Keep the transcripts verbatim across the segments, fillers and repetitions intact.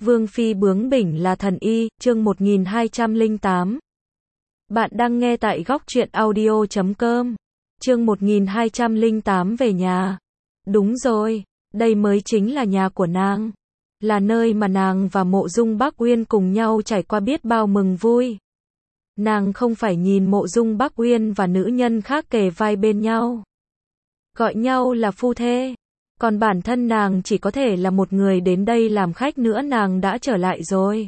Vương phi bướng bỉnh là thần y, chương một nghìn hai trăm lẻ tám. Bạn đang nghe tại góc truyện audio chấm com. Chương một nghìn hai trăm lẻ tám về nhà. Đúng rồi, đây mới chính là nhà của nàng. Là nơi mà nàng và Mộ Dung Bác Uyên cùng nhau trải qua biết bao mừng vui. Nàng không phải nhìn Mộ Dung Bác Uyên và nữ nhân khác kề vai bên nhau, gọi nhau là phu thê. Còn bản thân nàng chỉ có thể là một người đến đây làm khách nữa, nàng đã trở lại rồi.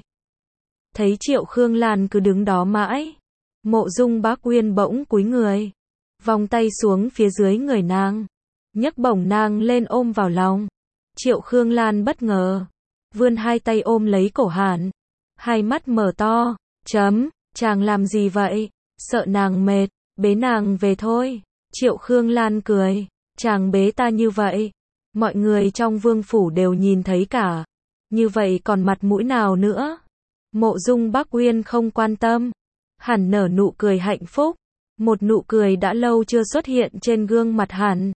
Thấy Triệu Khương Lan cứ đứng đó mãi, Mộ Dung Bác Uyên bỗng cúi người, vòng tay xuống phía dưới người nàng, nhấc bổng nàng lên ôm vào lòng. Triệu Khương Lan bất ngờ, vươn hai tay ôm lấy cổ Hàn, hai mắt mở to, chấm, chàng làm gì vậy? Sợ nàng mệt, bế nàng về thôi. Triệu Khương Lan cười, chàng bế ta như vậy, mọi người trong vương phủ đều nhìn thấy cả, như vậy còn mặt mũi nào nữa? Mộ Dung Bác Uyên không quan tâm, hẳn nở nụ cười hạnh phúc, một nụ cười đã lâu chưa xuất hiện trên gương mặt hắn.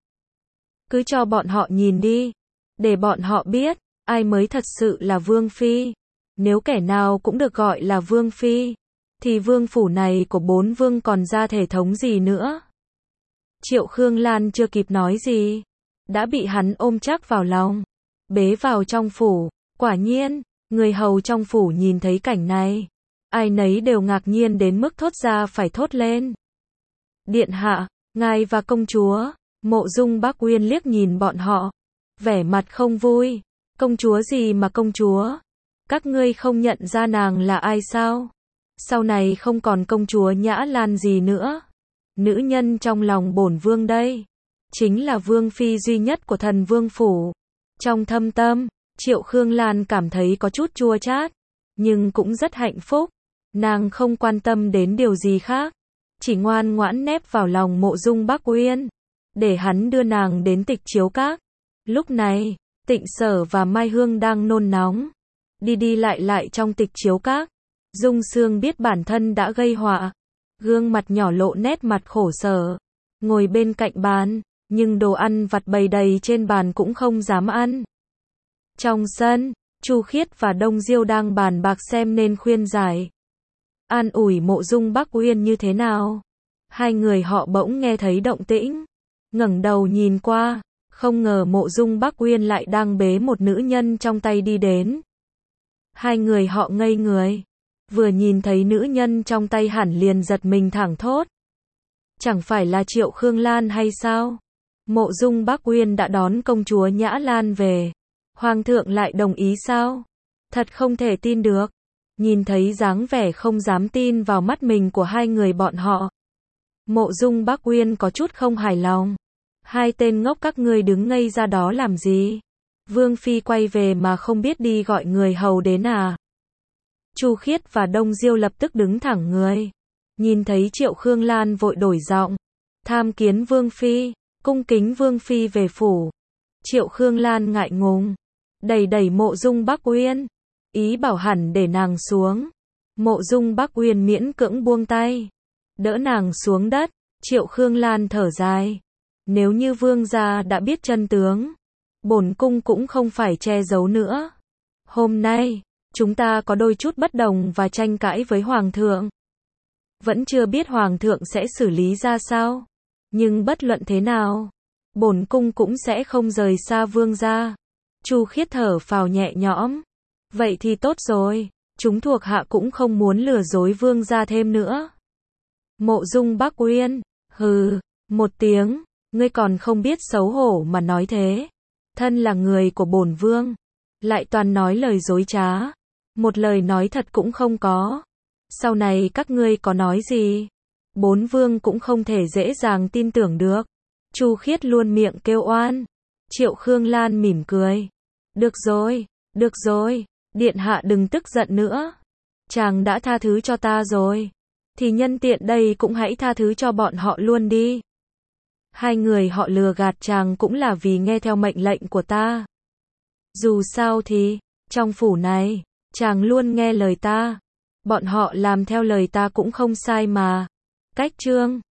Cứ cho bọn họ nhìn đi, để bọn họ biết, ai mới thật sự là vương phi. Nếu kẻ nào cũng được gọi là vương phi, thì vương phủ này của bốn vương còn ra thể thống gì nữa? Triệu Khương Lan chưa kịp nói gì, đã bị hắn ôm chắc vào lòng, bế vào trong phủ. Quả nhiên, người hầu trong phủ nhìn thấy cảnh này, ai nấy đều ngạc nhiên đến mức thốt ra phải thốt lên. Điện hạ, ngài và công chúa. Mộ Dung Bác Uyên liếc nhìn bọn họ, vẻ mặt không vui. Công chúa gì mà công chúa? Các ngươi không nhận ra nàng là ai sao? Sau này không còn công chúa Nhã Lan gì nữa. Nữ nhân trong lòng bổn vương đây, chính là vương phi duy nhất của thần vương phủ. Trong thâm tâm, Triệu Khương Lan cảm thấy có chút chua chát, nhưng cũng rất hạnh phúc. Nàng không quan tâm đến điều gì khác, chỉ ngoan ngoãn nép vào lòng Mộ Dung Bác Uyên, để hắn đưa nàng đến Tịch Chiếu Các. Lúc này, Tịnh Sở và Mai Hương đang nôn nóng, đi đi lại lại trong Tịch Chiếu Các. Dung Sương biết bản thân đã gây họa, gương mặt nhỏ lộ nét mặt khổ sở, ngồi bên cạnh bàn, nhưng đồ ăn vặt bày đầy trên bàn cũng không dám ăn. Trong sân, Chu Khiết và Đông Diêu đang bàn bạc xem nên khuyên giải, an ủi Mộ Dung Bác Uyên như thế nào. Hai người họ bỗng nghe thấy động tĩnh, ngẩng đầu nhìn qua, không ngờ Mộ Dung Bác Uyên lại đang bế một nữ nhân trong tay đi đến. Hai người họ ngây người, vừa nhìn thấy nữ nhân trong tay hẳn liền giật mình thẳng thốt. Chẳng phải là Triệu Khương Lan hay sao? Mộ Dung Bác Uyên đã đón công chúa Nhã Lan về, hoàng thượng lại đồng ý sao? Thật không thể tin được. Nhìn thấy dáng vẻ không dám tin vào mắt mình của hai người bọn họ, Mộ Dung Bác Uyên có chút không hài lòng. Hai tên ngốc các ngươi đứng ngây ra đó làm gì? Vương phi quay về mà không biết đi gọi người hầu đến à? Chu Khiết và Đông Diêu lập tức đứng thẳng người, nhìn thấy Triệu Khương Lan vội đổi giọng, tham kiến vương phi, cung kính vương phi về phủ. Triệu Khương Lan ngại ngùng, đẩy đẩy Mộ Dung Bác Uyên, ý bảo hẳn để nàng xuống. Mộ Dung Bác Uyên miễn cưỡng buông tay, đỡ nàng xuống đất. Triệu Khương Lan thở dài, nếu như vương gia đã biết chân tướng, bổn cung cũng không phải che giấu nữa. Hôm nay, chúng ta có đôi chút bất đồng và tranh cãi với hoàng thượng. Vẫn chưa biết hoàng thượng sẽ xử lý ra sao, nhưng bất luận thế nào, bổn cung cũng sẽ không rời xa vương gia. Chu Khiết thở phào nhẹ nhõm, vậy thì tốt rồi, chúng thuộc hạ cũng không muốn lừa dối vương gia thêm nữa. Mộ Dung Bác Uyên, hừ, một tiếng, ngươi còn không biết xấu hổ mà nói thế. Thân là người của bổn vương, lại toàn nói lời dối trá, một lời nói thật cũng không có. Sau này các ngươi có nói gì, bốn vương cũng không thể dễ dàng tin tưởng được. Chu Khiết luôn miệng kêu oan. Triệu Khương Lan mỉm cười, được rồi, được rồi, điện hạ đừng tức giận nữa. Chàng đã tha thứ cho ta rồi, thì nhân tiện đây cũng hãy tha thứ cho bọn họ luôn đi. Hai người họ lừa gạt chàng cũng là vì nghe theo mệnh lệnh của ta. Dù sao thì, trong phủ này, chàng luôn nghe lời ta. Bọn họ làm theo lời ta cũng không sai mà. Cách chương